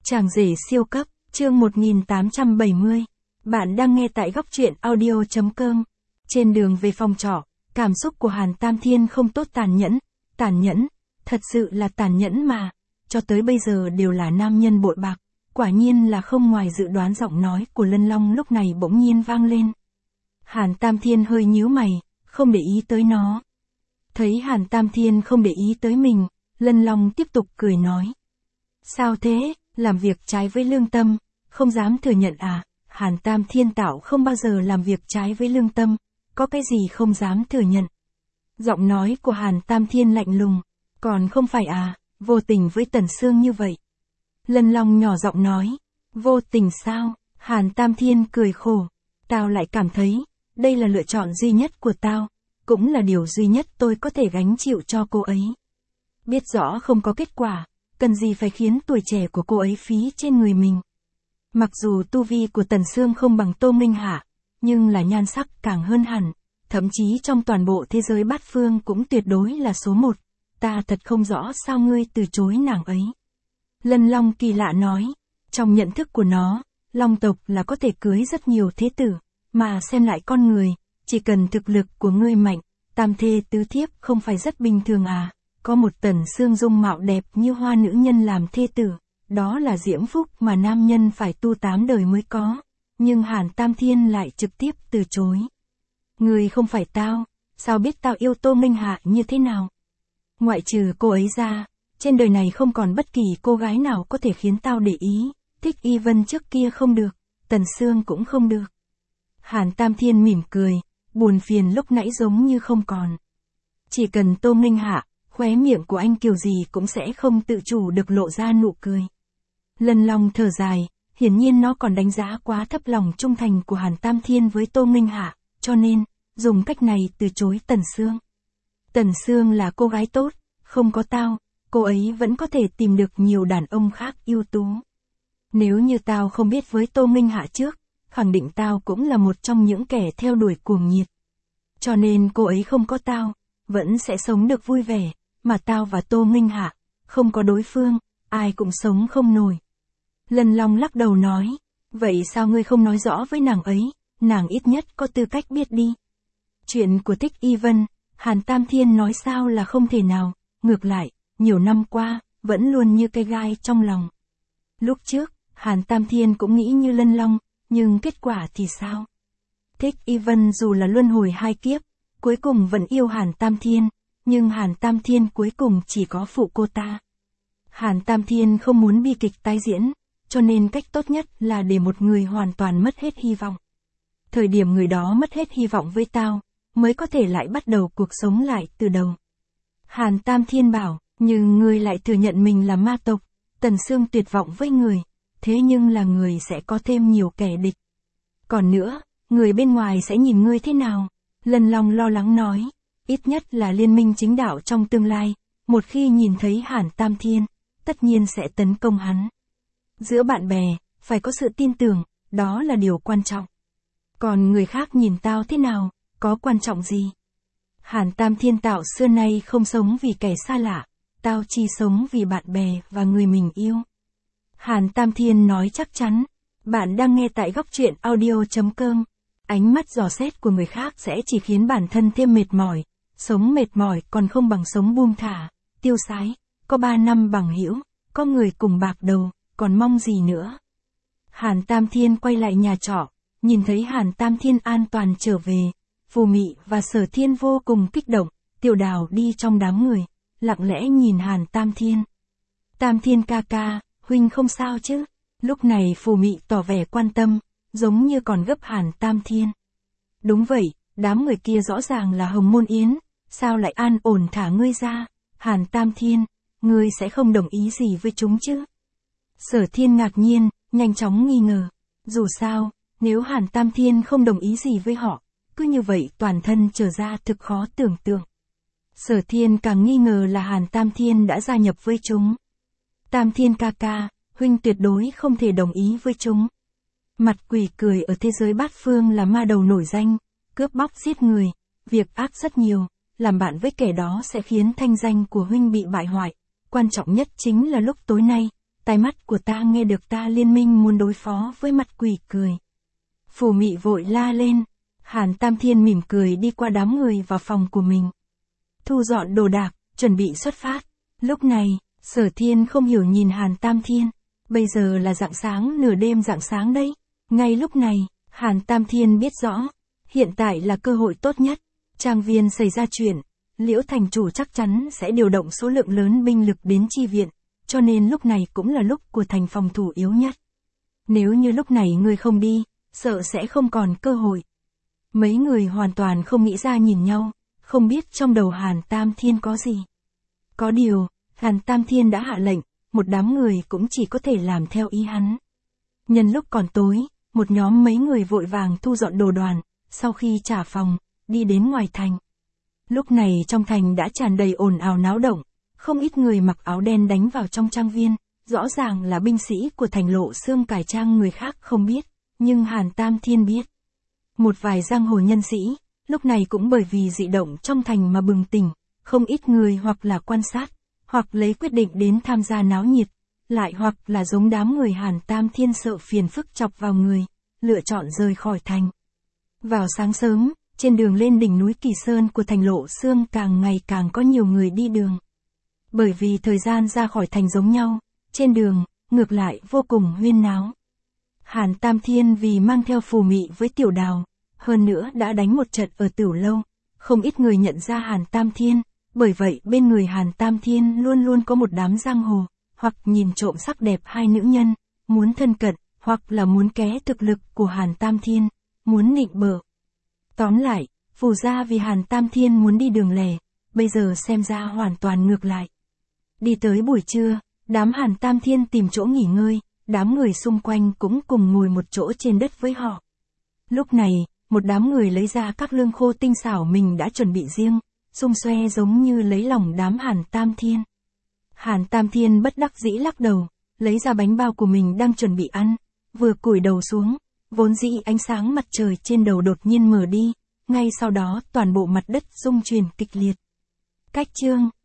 Chàng rể siêu cấp, chương 1870. Bạn đang nghe tại góc truyện audio.com. Trên đường về phòng trọ, cảm xúc của Hàn Tam Thiên không tốt. Tàn nhẫn, thật sự là tàn nhẫn mà. Cho tới bây giờ đều là nam nhân bội bạc. Quả nhiên là không ngoài dự đoán. Giọng nói của Lân Long lúc này bỗng nhiên vang lên. Hàn Tam Thiên hơi nhíu mày, không để ý tới nó. Thấy Hàn Tam Thiên không để ý tới mình, Lân Long tiếp tục cười nói. Sao thế, làm việc trái với lương tâm, không dám thừa nhận à? Hàn Tam Thiên Tạo không bao giờ làm việc trái với lương tâm, có cái gì không dám thừa nhận. Giọng nói của Hàn Tam Thiên lạnh lùng, còn không phải à, vô tình với Tần Sương như vậy. Lân Long nhỏ giọng nói, vô tình sao? Hàn Tam Thiên cười khổ, tao lại cảm thấy, đây là lựa chọn duy nhất của tao, cũng là điều duy nhất tôi có thể gánh chịu cho cô ấy. Biết rõ không có kết quả, cần gì phải khiến tuổi trẻ của cô ấy phí trên người mình. Mặc dù tu vi của Tần Sương không bằng Tô Minh Hạ, nhưng là nhan sắc càng hơn hẳn, thậm chí trong toàn bộ thế giới bát phương cũng tuyệt đối là số một. Ta thật không rõ sao ngươi từ chối nàng ấy. Lân Long kỳ lạ nói, trong nhận thức của nó, Long tộc là có thể cưới rất nhiều thế tử, mà xem lại con người, chỉ cần thực lực của ngươi mạnh, tam thê tứ thiếp không phải rất bình thường à? Có một Tần Sương dung mạo đẹp như hoa nữ nhân làm thê tử, đó là diễm phúc mà nam nhân phải tu 8 đời mới có. Nhưng Hàn Tam Thiên lại trực tiếp từ chối. Ngươi không phải tao, sao biết tao yêu Tô Minh Hạ như thế nào? Ngoại trừ cô ấy ra, trên đời này không còn bất kỳ cô gái nào có thể khiến tao để ý. Thích Y Vân trước kia không được, Tần Sương cũng không được. Hàn Tam Thiên mỉm cười, buồn phiền lúc nãy giống như không còn. Chỉ cần Tô Minh Hạ, khóe miệng của anh kiểu gì cũng sẽ không tự chủ được lộ ra nụ cười. Lân Long thở dài, hiển nhiên nó còn đánh giá quá thấp lòng trung thành của Hàn Tam Thiên với Tô Minh Hạ, cho nên, dùng cách này từ chối Tần Sương. Tần Sương là cô gái tốt, không có tao, cô ấy vẫn có thể tìm được nhiều đàn ông khác ưu tú. Nếu như tao không biết với Tô Minh Hạ trước, khẳng định tao cũng là một trong những kẻ theo đuổi cuồng nhiệt. Cho nên cô ấy không có tao, vẫn sẽ sống được vui vẻ, mà tao và Tô Minh Hạ, không có đối phương, ai cũng sống không nổi. Lân Long lắc đầu nói, vậy sao ngươi không nói rõ với nàng ấy, nàng ít nhất có tư cách biết đi. Chuyện của Thích Y Vân, Hàn Tam Thiên nói sao là không thể nào, ngược lại, nhiều năm qua, vẫn luôn như cây gai trong lòng. Lúc trước, Hàn Tam Thiên cũng nghĩ như Lân Long, nhưng kết quả thì sao? Thích Y Vân dù là luân hồi 2 kiếp, cuối cùng vẫn yêu Hàn Tam Thiên, nhưng Hàn Tam Thiên cuối cùng chỉ có phụ cô ta. Hàn Tam Thiên không muốn bi kịch tái diễn, cho nên cách tốt nhất là để một người hoàn toàn mất hết hy vọng. Thời điểm người đó mất hết hy vọng với tao, mới có thể lại bắt đầu cuộc sống lại từ đầu. Hàn Tam Thiên bảo, nhưng ngươi lại thừa nhận mình là ma tộc, Tần Sương tuyệt vọng với người, thế nhưng là người sẽ có thêm nhiều kẻ địch. Còn nữa, người bên ngoài sẽ nhìn ngươi thế nào? Lân Long lo lắng nói, ít nhất là liên minh chính đạo trong tương lai, một khi nhìn thấy Hàn Tam Thiên, tất nhiên sẽ tấn công hắn. Giữa bạn bè, phải có sự tin tưởng, đó là điều quan trọng. Còn người khác nhìn tao thế nào, có quan trọng gì? Hàn Tam Thiên Tạo xưa nay không sống vì kẻ xa lạ, tao chỉ sống vì bạn bè và người mình yêu. Hàn Tam Thiên nói chắc chắn, bạn đang nghe tại góc truyện audio.com. Ánh mắt dò xét của người khác sẽ chỉ khiến bản thân thêm mệt mỏi, sống mệt mỏi còn không bằng sống buông thả, tiêu sái, có 3 năm bằng hữu, có người cùng bạc đầu, còn mong gì nữa. Hàn Tam Thiên quay lại nhà trọ, nhìn thấy Hàn Tam Thiên an toàn trở về, Phù Mị và Sở Thiên vô cùng kích động, Tiểu Đào đi trong đám người, lặng lẽ nhìn Hàn Tam Thiên. Tam Thiên ca ca, huynh không sao chứ? Lúc này Phù Mị tỏ vẻ quan tâm, giống như còn gấp Hàn Tam Thiên. Đúng vậy, đám người kia rõ ràng là Hồng Môn Yến, sao lại an ổn thả ngươi ra? Hàn Tam Thiên, ngươi sẽ không đồng ý gì với chúng chứ? Sở Thiên ngạc nhiên, nhanh chóng nghi ngờ. Dù sao, nếu Hàn Tam Thiên không đồng ý gì với họ, cứ như vậy toàn thân trở ra thực khó tưởng tượng. Sở Thiên càng nghi ngờ là Hàn Tam Thiên đã gia nhập với chúng. Tam Thiên ca ca, huynh tuyệt đối không thể đồng ý với chúng. Mặt quỷ cười ở thế giới bát phương là ma đầu nổi danh, cướp bóc giết người, việc ác rất nhiều, làm bạn với kẻ đó sẽ khiến thanh danh của huynh bị bại hoại. Quan trọng nhất chính là lúc tối nay, Tai mắt của ta nghe được ta liên minh muốn đối phó với mặt quỷ cười. Phù Mị vội la lên. Hàn Tam Thiên mỉm cười đi qua đám người vào phòng của mình. Thu dọn đồ đạc, chuẩn bị xuất phát. Lúc này, Sở Thiên không hiểu nhìn Hàn Tam Thiên. Bây giờ là rạng sáng nửa đêm rạng sáng đấy. Ngay lúc này, Hàn Tam Thiên biết rõ. Hiện tại là cơ hội tốt nhất. Trang viên xảy ra chuyện. Liễu thành chủ chắc chắn sẽ điều động số lượng lớn binh lực đến chi viện. Cho nên lúc này cũng là lúc của thành phòng thủ yếu nhất. Nếu như lúc này ngươi không đi, sợ sẽ không còn cơ hội. Mấy người hoàn toàn không nghĩ ra nhìn nhau, không biết trong đầu Hàn Tam Thiên có gì. Có điều, Hàn Tam Thiên đã hạ lệnh, một đám người cũng chỉ có thể làm theo ý hắn. Nhân lúc còn tối, một nhóm mấy người vội vàng thu dọn đồ đoàn, sau khi trả phòng, đi đến ngoài thành. Lúc này trong thành đã tràn đầy ồn ào náo động, không ít người mặc áo đen đánh vào trong trang viên, rõ ràng là binh sĩ của thành Lộ Xương cải trang người khác không biết, nhưng Hàn Tam Thiên biết. Một vài giang hồ nhân sĩ, lúc này cũng bởi vì dị động trong thành mà bừng tỉnh, không ít người hoặc là quan sát, hoặc lấy quyết định đến tham gia náo nhiệt, lại hoặc là giống đám người Hàn Tam Thiên sợ phiền phức chọc vào người, lựa chọn rời khỏi thành. Vào sáng sớm, trên đường lên đỉnh núi Kỳ Sơn của thành Lộ Xương càng ngày càng có nhiều người đi đường. Bởi vì thời gian ra khỏi thành giống nhau, trên đường, ngược lại vô cùng huyên náo. Hàn Tam Thiên vì mang theo Phù Mị với Tiểu Đào, hơn nữa đã đánh một trận ở Tiểu Lâu, không ít người nhận ra Hàn Tam Thiên, bởi vậy bên người Hàn Tam Thiên luôn luôn có một đám giang hồ, hoặc nhìn trộm sắc đẹp hai nữ nhân, muốn thân cận, hoặc là muốn ké thực lực của Hàn Tam Thiên, muốn nịnh bợ. Tóm lại, Phù gia vì Hàn Tam Thiên muốn đi đường lẻ, bây giờ xem ra hoàn toàn ngược lại. Đi tới buổi trưa, đám Hàn Tam Thiên tìm chỗ nghỉ ngơi, đám người xung quanh cũng cùng ngồi một chỗ trên đất với họ. Lúc này, một đám người lấy ra các lương khô tinh xảo mình đã chuẩn bị riêng, xung xoe giống như lấy lòng đám Hàn Tam Thiên. Hàn Tam Thiên bất đắc dĩ lắc đầu, lấy ra bánh bao của mình đang chuẩn bị ăn, vừa cúi đầu xuống, vốn dĩ ánh sáng mặt trời trên đầu đột nhiên mở đi, ngay sau đó toàn bộ mặt đất rung chuyển kịch liệt. Cách chương